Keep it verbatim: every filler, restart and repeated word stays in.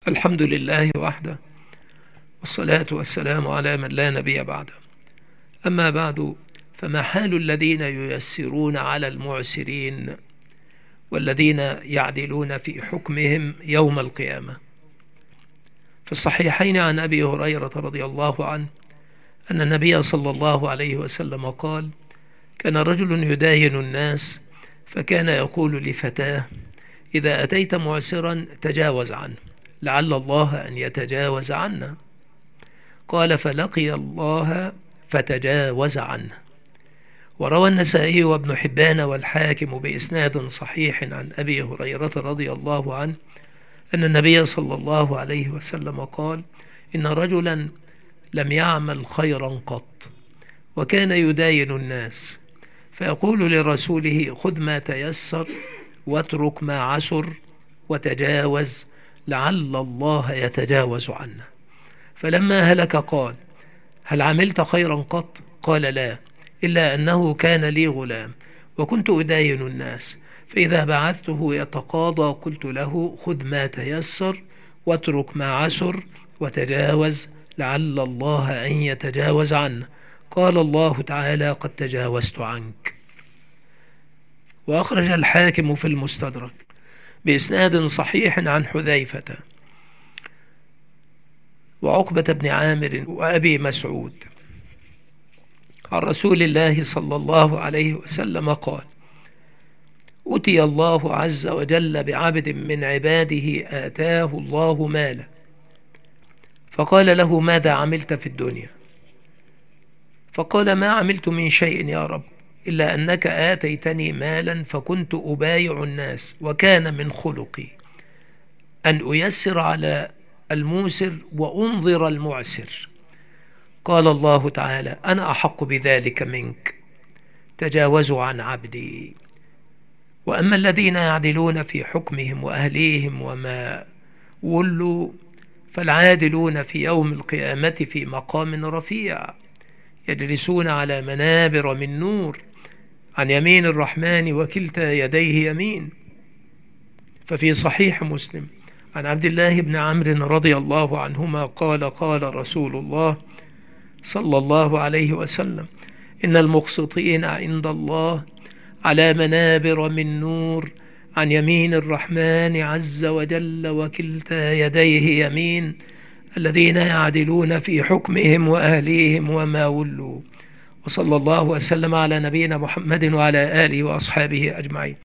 الحمد لله وحده، والصلاة والسلام على من لا نبي بعده. أما بعد، فما حال الذين ييسرون على المعسرين والذين يعدلون في حكمهم يوم القيامة؟ في الصحيحين عن أبي هريرة رضي الله عنه أن النبي صلى الله عليه وسلم قال: كان رجل يداين الناس فكان يقول لفتاه: إذا أتيت معسرا تجاوز عنه، لعل الله أن يتجاوز عنا. قال: فلقي الله فتجاوز عنه. وروى النسائي وابن حبان والحاكم بإسناد صحيح عن أبي هريرة رضي الله عنه أن النبي صلى الله عليه وسلم قال: إن رجلا لم يعمل خيرا قط، وكان يداين الناس فيقول لرسوله: خذ ما تيسر واترك ما عسر وتجاوز، لعل الله يتجاوز عنا. فلما هلك قال: هل عملت خيرا قط؟ قال: لا، إلا أنه كان لي غلام وكنت أداين الناس، فإذا بعثته يتقاضى قلت له: خذ ما تيسر واترك ما عسر وتجاوز، لعل الله أن يتجاوز عنا. قال الله تعالى: قد تجاوزت عنك. وأخرج الحاكم في المستدرك بإسناد صحيح عن حذيفة وعقبة بن عامر وأبي مسعود عن رسول الله صلى الله عليه وسلم قال: أتي الله عز وجل بعبد من عباده آتاه الله مالا، فقال له: ماذا عملت في الدنيا؟ فقال: ما عملت من شيء يا رب، إلا أنك آتيتني مالا فكنت أبايع الناس، وكان من خلقي أن أيسر على الموسر وأنظر المعسر. قال الله تعالى: أنا أحق بذلك منك، تجاوزوا عن عبدي. وأما الذين يعدلون في حكمهم وأهليهم وما ولوا فالعادلون في يوم القيامة في مقام رفيع، يجلسون على منابر من نور، عن يمين الرحمن وكلتا يديه يمين. ففي صحيح مسلم عن عبد الله بن عمرو رضي الله عنهما قال: قال رسول الله صلى الله عليه وسلم: إن المقسطين عند الله على منابر من نور، عن يمين الرحمن عز وجل وكلتا يديه يمين، الذين يعدلون في حكمهم وأهليهم وما ولوا. وصلى الله وسلم على نبينا محمد وعلى آله وأصحابه أجمعين.